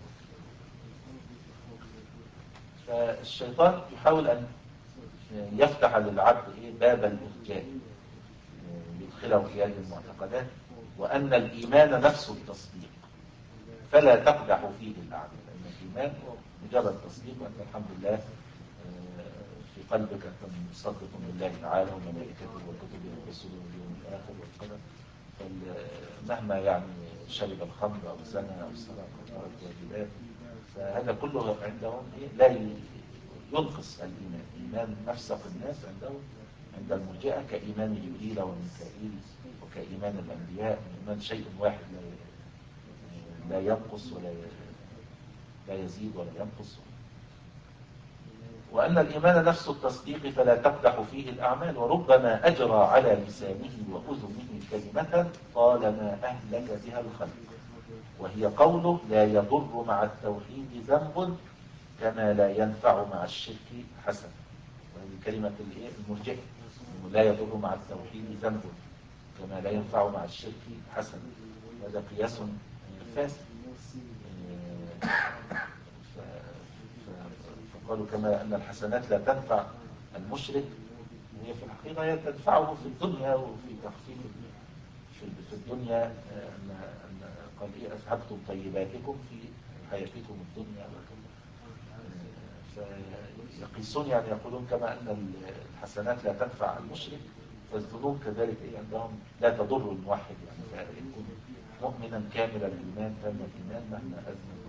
فالشيطان يحاول أن يفتح للعبد باب الإرجاء، يدخله في هذه المعتقدات، وأن الإيمان نفسه التصديق فلا تقدح فيه الأعمال، لأن الإيمان هو مجرد تصديق، وأنت الحمد لله في قلبك أنت مصدق بالله تعالى وملائكته وكتبه ورسله واليوم الآخر والقدر. فمهما يعني شرب الخمر أو زنى أو سرق أو ترك واجبات، فهذا كله عندهم لا ينقص الإيمان. إيمان نفسق الناس عندهم عند المرجئة كإيمان جبريل وميكائيل وكإيمان الأنبياء، إيمان شيء واحد لا لا ينقص ولا لا يزيد ولا ينقص. وأن الإيمان نفس التصديق فلا تقدح فيه الأعمال، وربما أجرى على لسانه وأذنه كلمة طالما أهلك بها الخلق، وهي قوله لا يضر مع التوحيد ذنب كما لا ينفع مع الشرك حسن. وهذه كلمة المرجئة، لا يضر مع التوحيد ذنب كما لا ينفع مع الشرك حسن. هذا قياس فاسد. فقالوا كما أن الحسنات لا تنفع المشرك، هي في الحقيقة هي تنفعه في الدنيا وفي تخفيف في الدنيا. أن قال إيه أذهبتم طيباتكم في حياتكم الدنيا. فيقيسون يعني يقولون كما أن الحسنات لا تنفع المشرك، فالذنوب كذلك إيه عندهم لا تضر الموحد، يعني فيكون مؤمنا كامل الإيمان تام الإيمان مهما أذنب.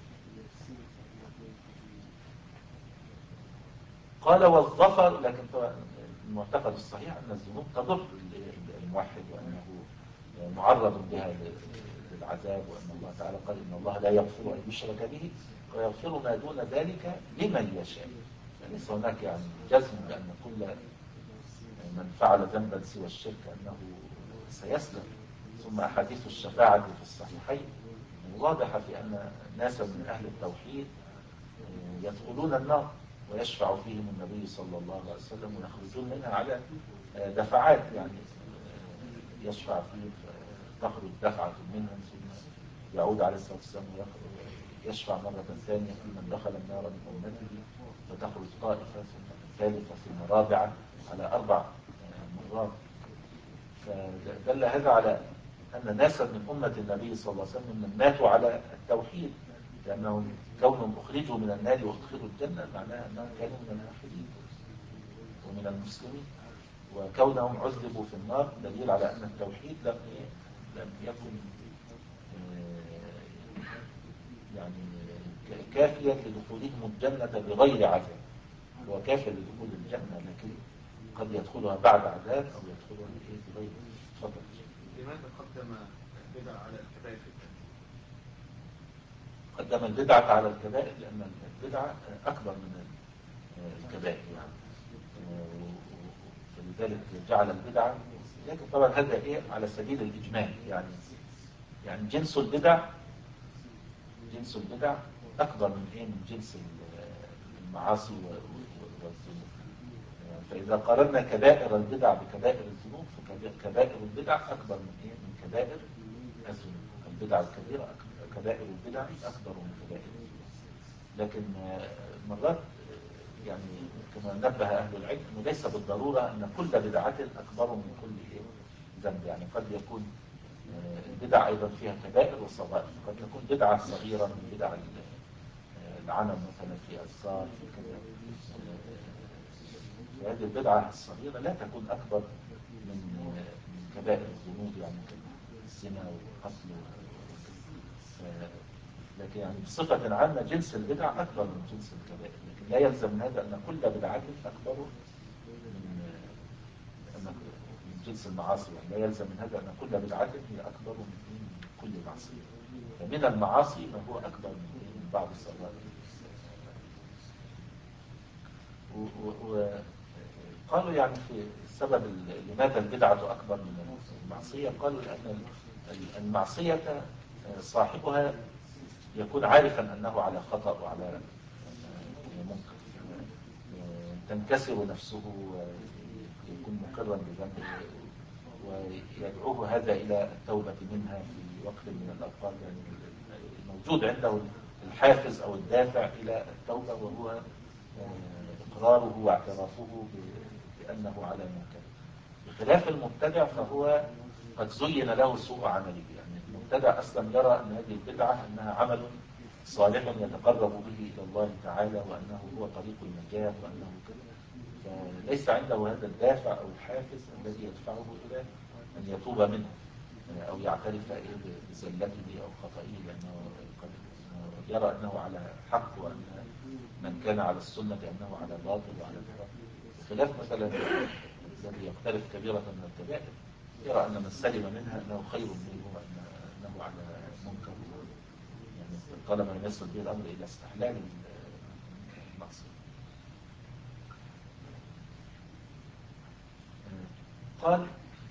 قال والظفر، لكن طبعا المعتقد الصحيح أن الذنوب تضر الموحد وأنه معرض بها للعذاب، وأن الله تعالى قال إن الله لا يغفر أن يشرك به ويغفر ما دون ذلك لمن يشاء. فليس هناك يعني جزم بأن كل من فعل ذنبا سوى الشرك أنه سيسلم. ثم أحاديث الشفاعة في الصحيحين واضحة في أن ناسا من أهل التوحيد يدخلون النار ويشفع فيهم النبي صلى الله عليه وسلم ويخرجون منها على دفعات، يعني يشفع فيهم تخرج دفعة منهم ثم يعود عليه الصلاة والسلام ويشفع مرة ثانية في من دخل النار من أمته فتخرج طائفة ثم ثالثة ثم رابعة على أربع مرات. فدل هذا على أن ناسا من أمة النبي صلى الله عليه وسلم من ماتوا على التوحيد، لأنهم كونهم أخرجوا من النار وادخلوا الجنة معناها أنهم كانوا من الموحدين ومن المسلمين، وكونهم عذبوا في النار دليل على أن التوحيد لم لم يكن يعني كافيا لدخولهم الجنة بغير عذاب. هو كافي لدخول الجنة لكن قد يدخلها بعد عذاب أو يدخلها بغير. تفضل. لماذا قدم البدع على الكبائر في الجنة؟ قدم البدعة على الكبائر لأن البدعة أكبر من الكبائر يعني، فلذلك جعل البدعة. لكن طبعا هذا إيه على سبيل الإجمال، يعني يعني جنس البدع جنس البدع أكبر من إيه من جنس المعاصي والذنوب. فإذا قارنا كبائر البدع بكبائر الذنوب فكبائر البدع أكبر من إيه من كبائر الذنوب. البدع الكبيرة كبائر البدع أكبر من كبائر الذنوب. لكن مرات يعني كما نبه أهل العلم أنه ليس بالضرورة أن كل بدعة أكبر من كل ذنب. يعني قد يكون البدع أيضا فيها كبائر وصغائر، قد تكون بدعة صغيرة من بدع العنم مثلا في أذكار في كذا. فهذه البدعة الصغيرة لا تكون أكبر من من كبائر الذنوب، يعني كالزنا والقتل وكذا. لكن يعني بصفة عامة جنس البدع أكبر من جنس الكبائر، لكن لا يلزم من هذا أن كل بدعة أكبر من من جنس المعاصي. يعني لا يلزم من هذا أن كل بدعة هي أكبر من كل معصية. فمن المعاصي ما هو أكبر من بعض الصغائر. وقالوا يعني في السبب لماذا البدعة أكبر من المعصية، قالوا لأن المعصية صاحبها يكون عارفا أنه على خطأ وعلى منكر، تنكسر نفسه ويكون مقرا بذنبه ويدعوه هذا إلى التوبة منها في وقت من الأوقات. يعني موجود عنده الحافز أو الدافع إلى التوبة، وهو إقراره واعترافه بأنه على منكر. بخلاف المبتدع فهو قد زين له سوء عمله. يعني المبتدع أصلا يرى أن هذه البدعة أنها عمل صالح يتقرب به إلى الله تعالى، وأنه هو طريق النجاة، وأنه كذا. فليس عنده هذا الدافع أو الحافز الذي يدفعه إلى أن يتوب منه أو يعترف بزلته أو خطئه، لأنه قد يرى أنه على حق، وأن من كان على السنة أنه على باطل وعلى كذا. بخلاف مثلا الذي يقترف كبيرة من الكبائر يرى أن من سلم منها أنه خير منه، وأنه على منكر، يعني طالما لم يصل به الأمر إلى استحلال المعصية. قال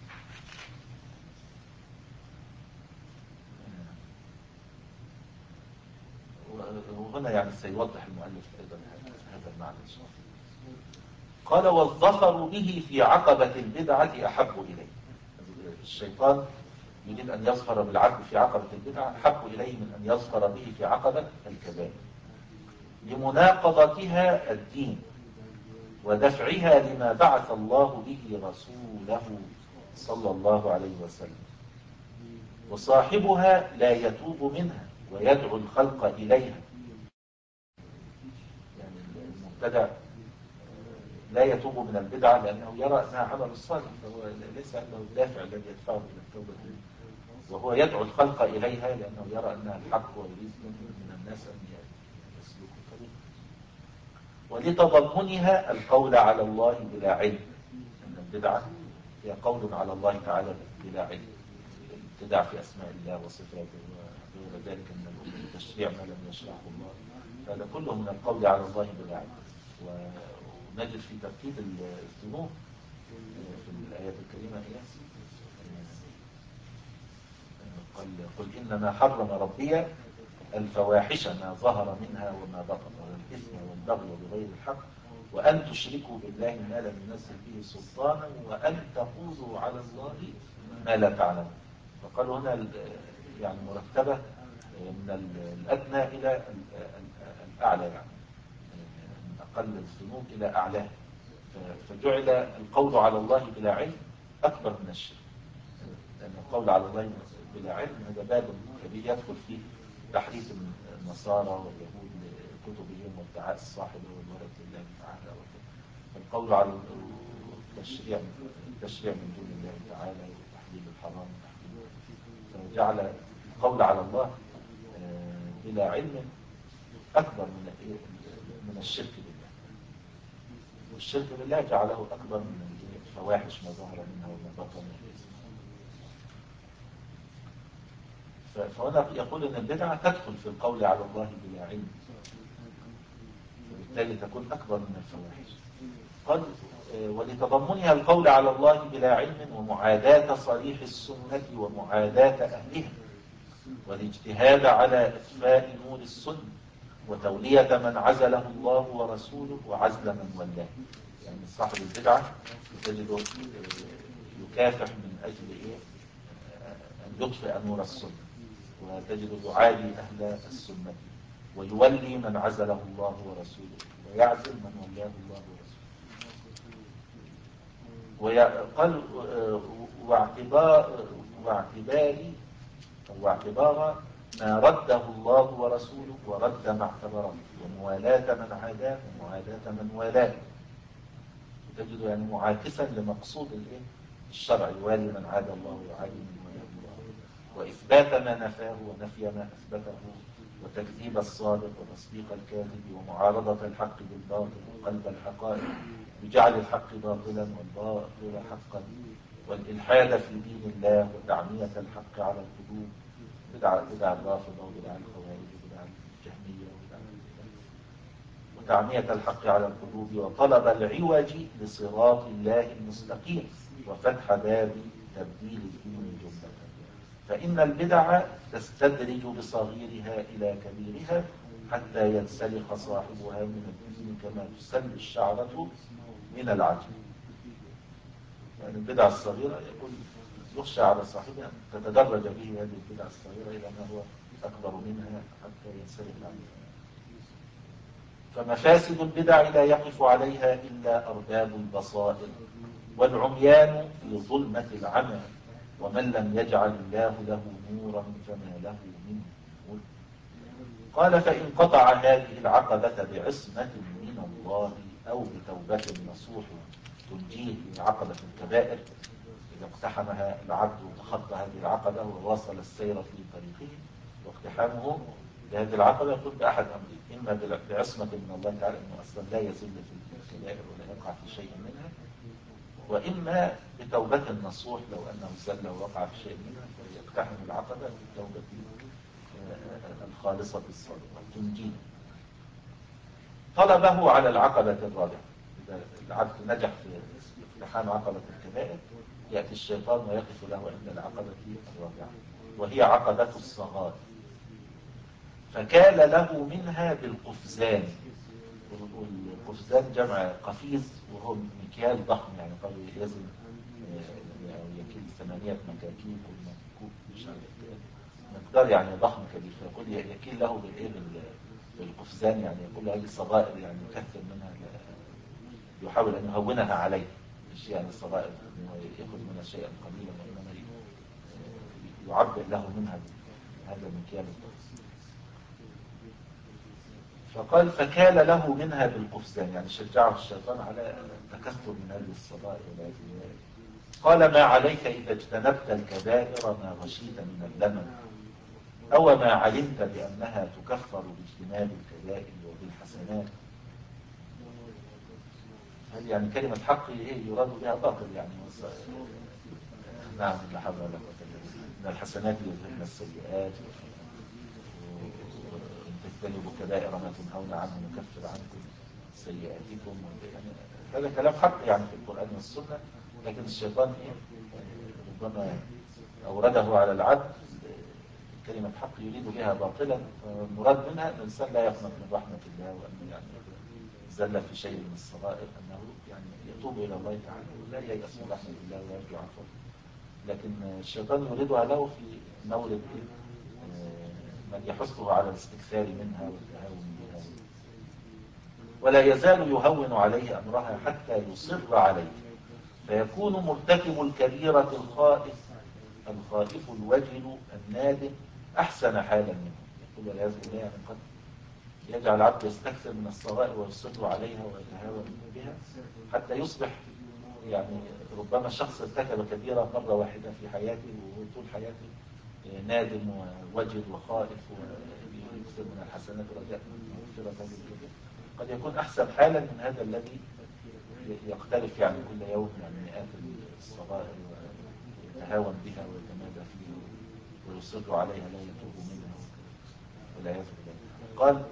وهنا يعني سيوضح المؤلف أيضا هذا المعنى. قال والظفر به في عقبة البدعة أحب إليه. الشيطان يريد أن يظفر بالعبد في عقبة البدعة أحب إليه من أن يظفر به في عقبة الكبائر، لمناقضتها الدين ودفعها لما بعث الله به رسوله صلى الله عليه وسلم. وصاحبها لا يتوب منها ويدعو الخلق إليها. يعني المبتدع لا يتوب من البدعة لأنه يرى أنها عمل صالح، فهو ليس عنده الدافع الذي يدفعه إلى التوبة، وهو يدعو الخلق إليها لأنه يرى أنها الحق، ويريد من الناس أن يسلكوا طريقا. ولتضمنها القول على الله بلا علم. أن البدعة هي قول على الله تعالى بلا علم، ابتداع في أسماء الله وصفاته وغير ذلك من الأمور، تشريع ما لم يشرعه الله، هذا كله من القول على الله بلا علم. ونجد في ترتيب الذنوب في الآيات الكريمة إيه؟ قل, قل إنما حرم ربي الفواحش ما ظهر منها وما بطن، والإثم والبغي بغير الحق، وأن تشركوا بالله ما لم ينزل به سلطانا، وأن تقولوا على الله ما لا تعلمون. فقالوا هنا يعني مرتبة من الأدنى إلى الأعلى، يعني من أقل الذنوب إلى أعلاه. فجعل القول على الله بلا علم أكبر من الشرك، لأن القول على الله بلا علم هذا باب كبير يدخل فيه تحريف النصارى واليهود لكتبهم وادعاء الصاحب والولد لله تعالى. فالقول على التشريع التشريع من دون الله تعالى وتحليل الحرام، فجعل القول على الله بلا علم أكبر من من الشرك بالله. والشرك بالله جعله أكبر من الفواحش ما ظهر منها وما بطن. فهنا يقول أن البدعة تدخل في القول على الله بلا علم، فبالتالي تكون أكبر من الفواحش. قال ولتضمنها القول على الله بلا علم ومعاداة صريح السنة ومعاداة أهلها، والاجتهاد على إطفاء نور السنة، وتولية من عزله الله ورسوله وعزل من ولاه. يعني صاحب البدعة تجده يكافح من أجل إيه؟ أن يطفئ نور السنة، وتجد يعادي أهل السنة، ويولي من عزله الله ورسوله، ويعزل من ولاه الله ورسوله. وقال واعتبار واعتبار واعتبار ما رده الله ورسوله ورد ما اعتبره، وموالاة من عاداه ومعاداة من والاه. تجد يعني معاكسا لمقصود الايه الشرع، يوالي من عاد الله ويعادي من والاه الله، وإثبات ما نفاه ونفي ما أثبته، وتكذيب الصادق وتصديق الكاذب، ومعارضة الحق بالباطل وقلب الحقائق، بجعل الحق باطلا والباطل حقا، والإلحاد في دين الله وتعمية الحق على القلوب، بدع بدع الرافضة وبدع الخوارج وبدع الجهمية وبدع وتعمية الحق على القلوب، وطلب العوج لصراط الله المستقيم، وفتح باب تبديل الدين جملة. فإن البدع تستدرج بصغيرها إلى كبيرها حتى ينسلخ صاحبها من الدين كما تسل الشعرة من العجل. يعني البدع الصغيرة يقول يخشى على صاحبها أن تتدرج به هذه البدع الصغيرة إلى ما هو أكبر منها حتى ينسلخ عنها. فمفاسد البدع لا يقف عليها إلا أرباب البصائر، والعميان في ظلمة العمى، ومن لم يجعل الله له نورا فما له من نور. قال فإن قطع هذه العقبة بعصمة من الله أو بتوبة نصوح تنجيه من عقبة الكبائر، إذا اقتحمها العبد وتخطى هذه العقبة وواصل السير في طريقه، واقتحامه لهذه العقبة يكون بأحد أمرين: إما بعصمة من الله تعالى أنه أصلا لا يزل في الكبائر ولا يقع في شيء منها، وإما بتوبة النصوح لو أنه زل ووقع في شيء منها فيقتحم العقبة بالتوبة الخالصة الصادقة تنجيه. طلبه على العقبة الرابعة. إذا العبد نجح في اقتحام عقبة الكبائر يأتي الشيطان ويقف له عند العقبة الرابعة، وهي عقبة الصغائر، فكال له منها بالقفزان. والقفزان جمع قفيز، وهو مكيال ضخم، يعني قالوا يزن يعني يكيل ثمانية مكاكيل كل مكوك مش عارف مقدار يعني ضخم كبير، فيقول يكيل له بالايه بالقفزان، يعني يقول له هذه الصغائر يعني يكثر منها، يحاول ان يهونها عليه، مش يعني الصغائر انه ياخذ منها شيئا قليلا، وانما يعبر له منها هذا المكيال الضخم. فقال فكال له منها بالقفزان، يعني شجعه الشيطان على التكثر من هذه الصغائر. قال ما عليك إذا اجتنبت الكبائر ما غشيت من اللمم، أو ما علمت بأنها تكفر باجتناب الكبائر وبالحسنات. هل يعني كلمة حق إيه يراد بها باطل؟ يعني نعم لا حول ولا قوة إلا بالله. إن الحسنات يذهبن السيئات، وإن تجتنبوا كبائر ما تنهون عنه نكفر عنكم سيئاتكم. يعني هذا كلام حق يعني في القرآن والسنة، لكن الشيطان إيه ربما أورده على العبد كلمة حق يريد بها باطلا، فالمراد منها أن الإنسان لا يقنط من رحمة الله، وأنه يعني زل في شيء من الصغائر أنه يعني يتوب إلى الله تعالى ولا ييأس من رحمة الله ويرجو عفوه. لكن الشيطان يريدها له في مورد من يحثه على الاستكثار منها والتهاون بها، ولا يزال يهون عليه أمرها حتى يصر عليه، فيكون مرتكب الكبيرة الخائف الخائف الوجل النادم أحسن حالا منه. يقول والعياذ بالله يعني قد يجعل العبد يستكثر من الصغائر ويصر عليها ويتهاون بها حتى يصبح يعني ربما شخص ارتكب كبيرة مرة واحدة في حياته، وطول حياته نادم ووجل وخائف ويكثر من الحسنات ورجاء من مغفرة هذه الكبيرة. قد يكون أحسن حالا من هذا الذي يختلف يعني كل يوم يعني مئات الصغائر ويتهاون بها ويتمادى فيها ويصر عليها لا يتوب منها والعياذ بالله. قال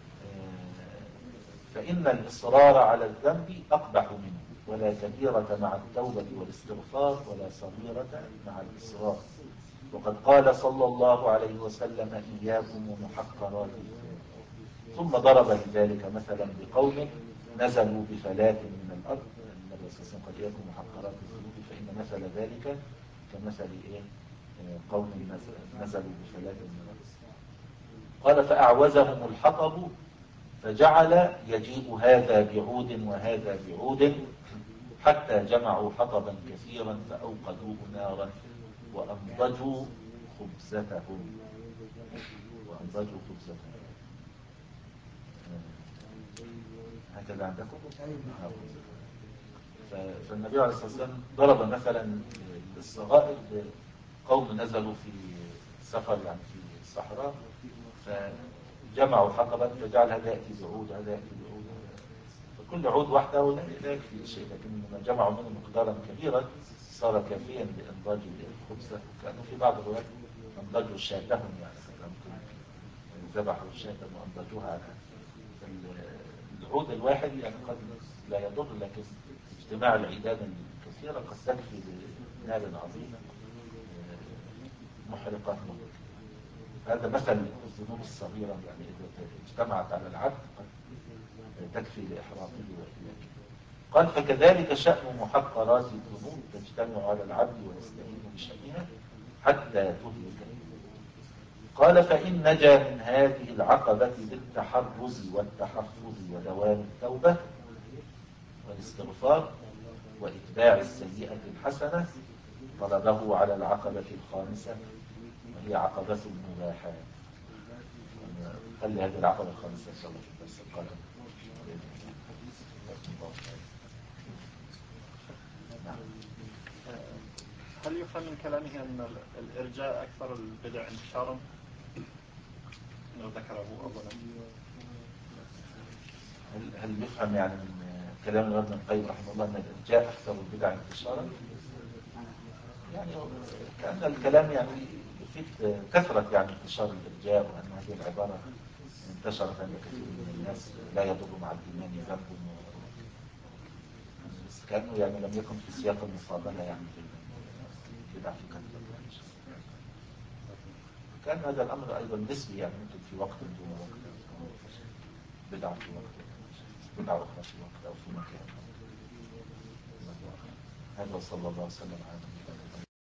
فإن الإصرار على الذنب أقبح منه، ولا كبيرة مع التوبة والاستغفار ولا صغيرة مع الإصرار. وقد قال صلى الله عليه وسلم إياكم ومحقرات الذنوب، ثم ضرب لذلك مثلا بقوم نزلوا بفلاة من الأرض. النبي صلى الله عليه وسلم قال إياكم ومحقرات الذنوب، فإن مثل ذلك كمثل إيه قوم نزلوا بفلاة من الأرض. قال فأعوزهم الحطب فجعل يجيء هذا بعود وهذا بعود حتى جمعوا حطبا كثيرا فأوقدوه نارا وأنضجوا خبزتهم. وأنضجوا خبزة. هكذا عندكم؟ فالنبي عليه الصلاة والسلام ضرب مثلا الصغائر قوم نزلوا في سفر يعني في الصحراء، فجمعوا حطبا فجعل هذا يأتي بعود هذا يأتي بعود، فكل عود وحده لا يكفي شيء، لكن لما جمعوا منه مقدارا كبيرا صار كافيا لإنضاج الخبزة. كانوا في بعض الروايات أنضجوا شاتهم، يعني ممكن ذبحوا الشاة وأنضجوها على العود الواحد، يعني قد لا يضر، لكن اجتماع العيدان الكثيرة قد تكفي لنار عظيمة محرقة. هذا مثل الذنوب الصغيرة، يعني إذا اجتمعت على العبد قد تكفي لإحراقه وإهلاكه. قال فكذلك شأن محقرات الذنوب تجتمع على العبد ويستهين بشأنها حتى تهلكه. قال فإن نجا من هذه العقبة بالتحرز والتحفظ ودوام التوبة والاستغفار وإتباع السيئة الحسنة طلبه على العقبة الخامسة وهي عقبة المباحات. خلي هذه العقبة الخامسة إن شاء الله في الدرس القادم. هل يفهم من كلامه أن الإرجاء أكثر البدع انتشارا؟ لو ذكره أولا. هل هل يفهم يعني من كلام ابن القيم رحمه الله أن الإرجاء أكثر البدع انتشارا؟ يعني كأن الكلام يعني يفيد كثرة يعني انتشار الإرجاء، وأن هذه العبارة انتشرت عند كثير من الناس لا يضر مع الإيمان ذنب، بس كأنه يعني لم يكن في سياق المصابرة يعني في البدع في كثرة. كان هذا الأمر أيضا نسبي، يعني ممكن في وقت دون وقت، بدع في وقت، بدع أخرى في وقت أو في مكان. هذا صلى الله عليه وسلم على